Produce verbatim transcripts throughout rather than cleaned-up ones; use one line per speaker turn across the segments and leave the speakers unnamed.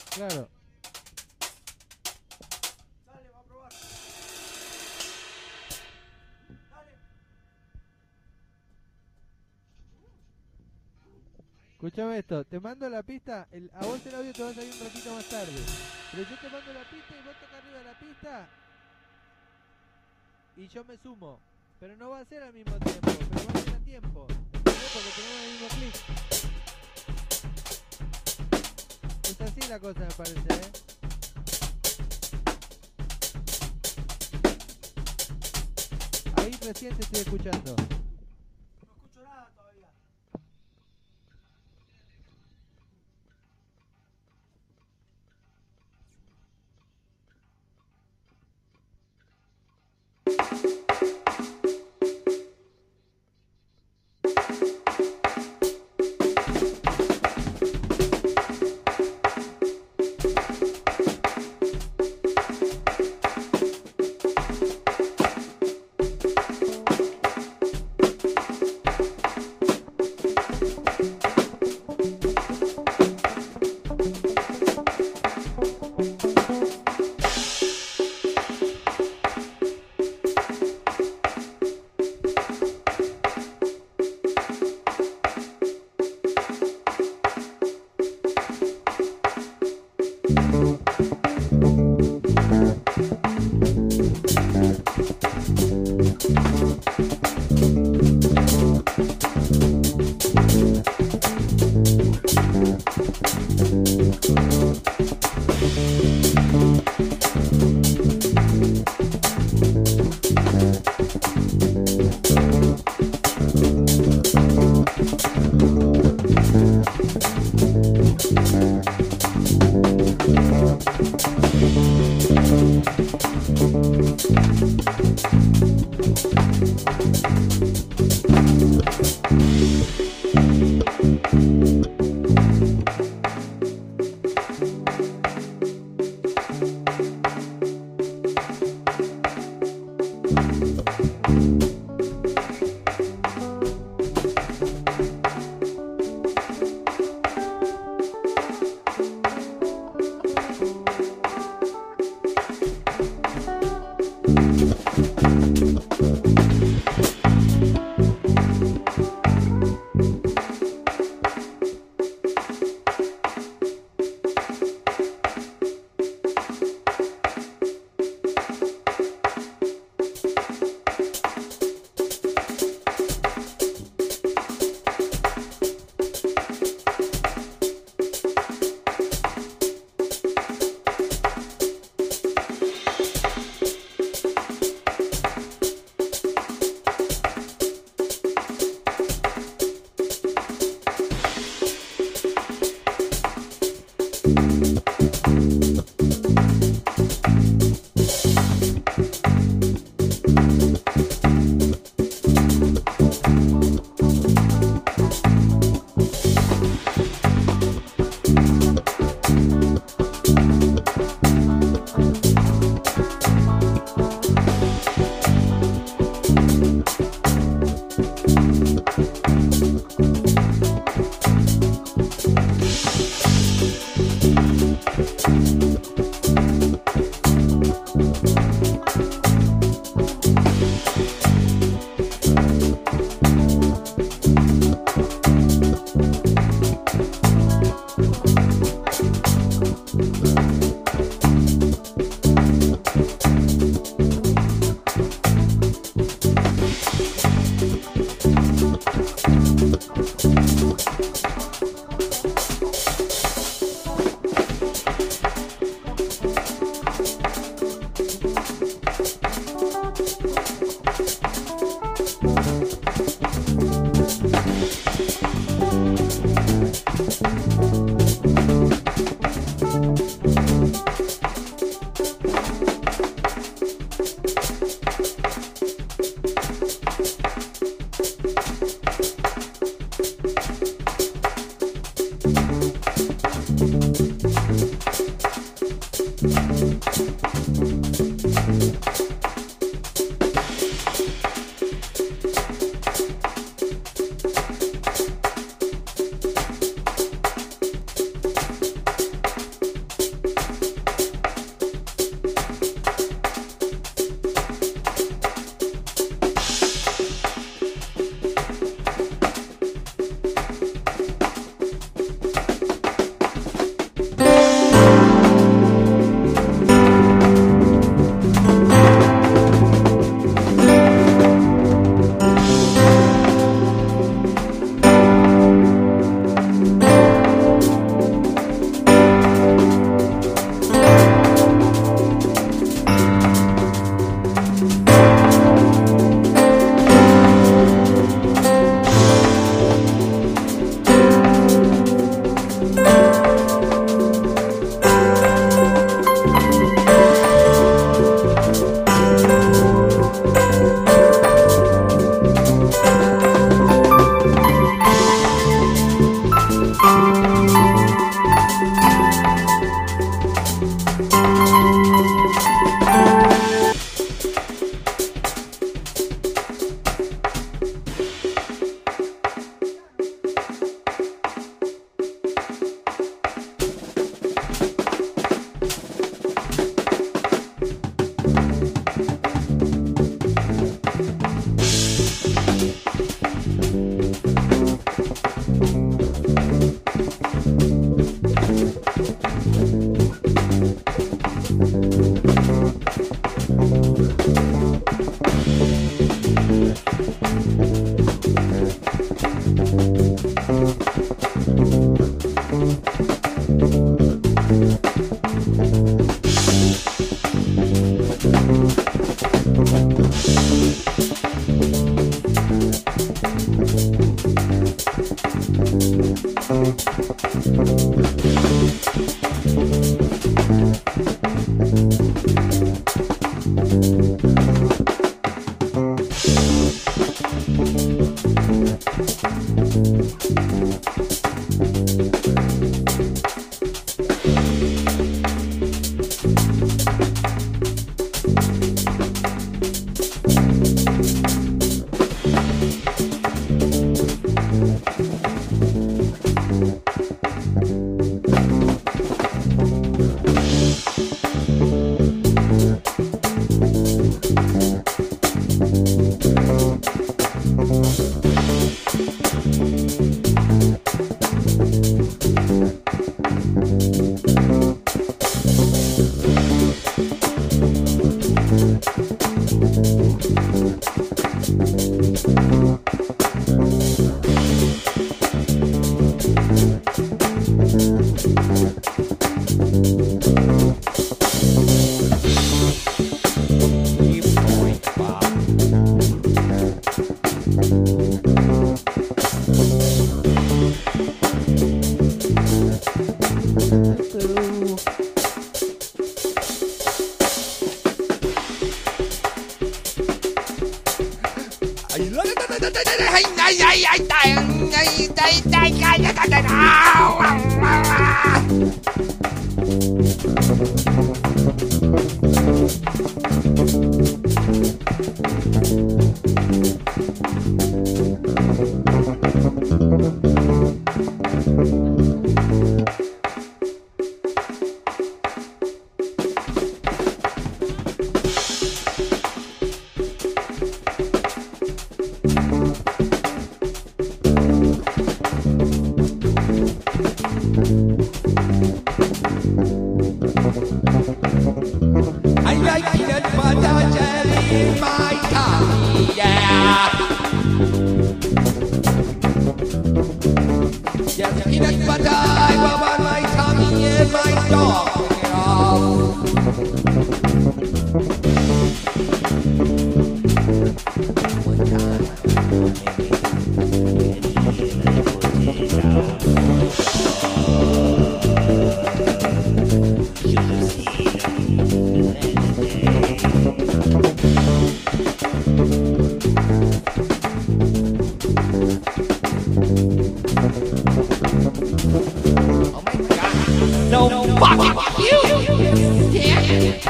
Claro.
Dale, va a probar. Dale.
Escuchame esto, te mando la pista, el, a vos el audio te va a salir un ratito más tarde. Pero yo te mando la pista y vos tocas arriba de la pista y yo me sumo. Pero no va a ser al mismo tiempo, pero va a ser a tiempo. ¿Entendés? Porque tenemos el mismo clic. Es así la cosa, me parece, ¿eh? Ahí recién te estoy escuchando.
No escucho nada todavía.
I like peanut butter jelly in my tummy, yeah. Yes, peanut butter I rub on my tummy and my dog bring it off. One time, no, no fucking you! Yeah.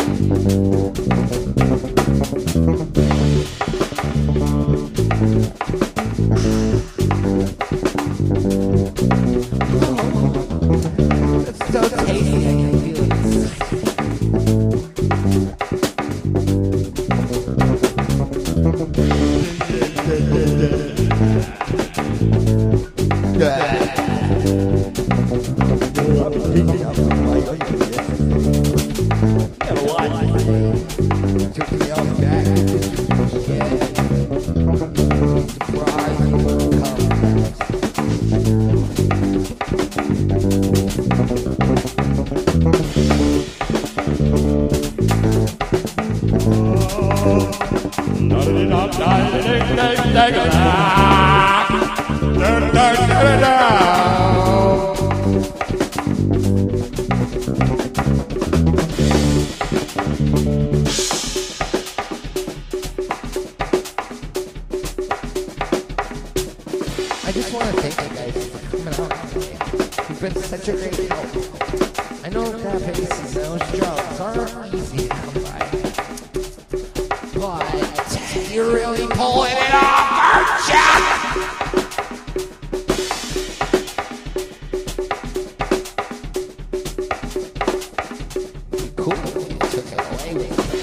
It's so tasty, I can feel it. Yeah. Took me out back. I just want to thank you guys for coming out today. You've been such a great help. I know that bass and those drugs aren't easy to come by, but you're really pulling it off, aren't ya? Cool, you took it away with you.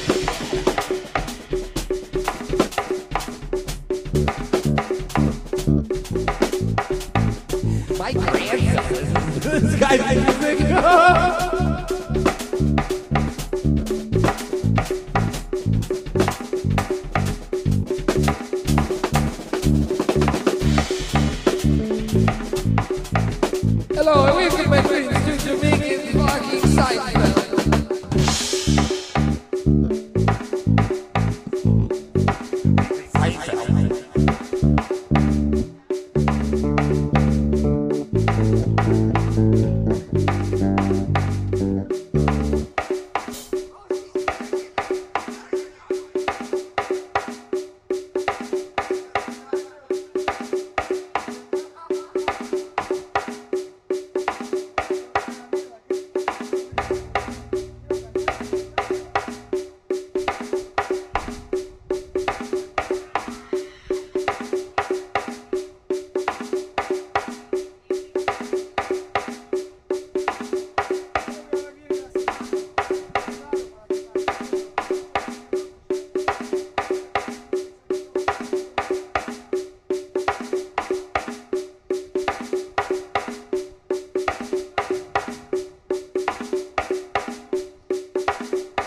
My grandson. This guy's music. Hello, and welcome my friends to Jamaican fucking Seinfeld.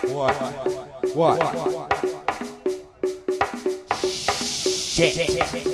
What? What? Shit.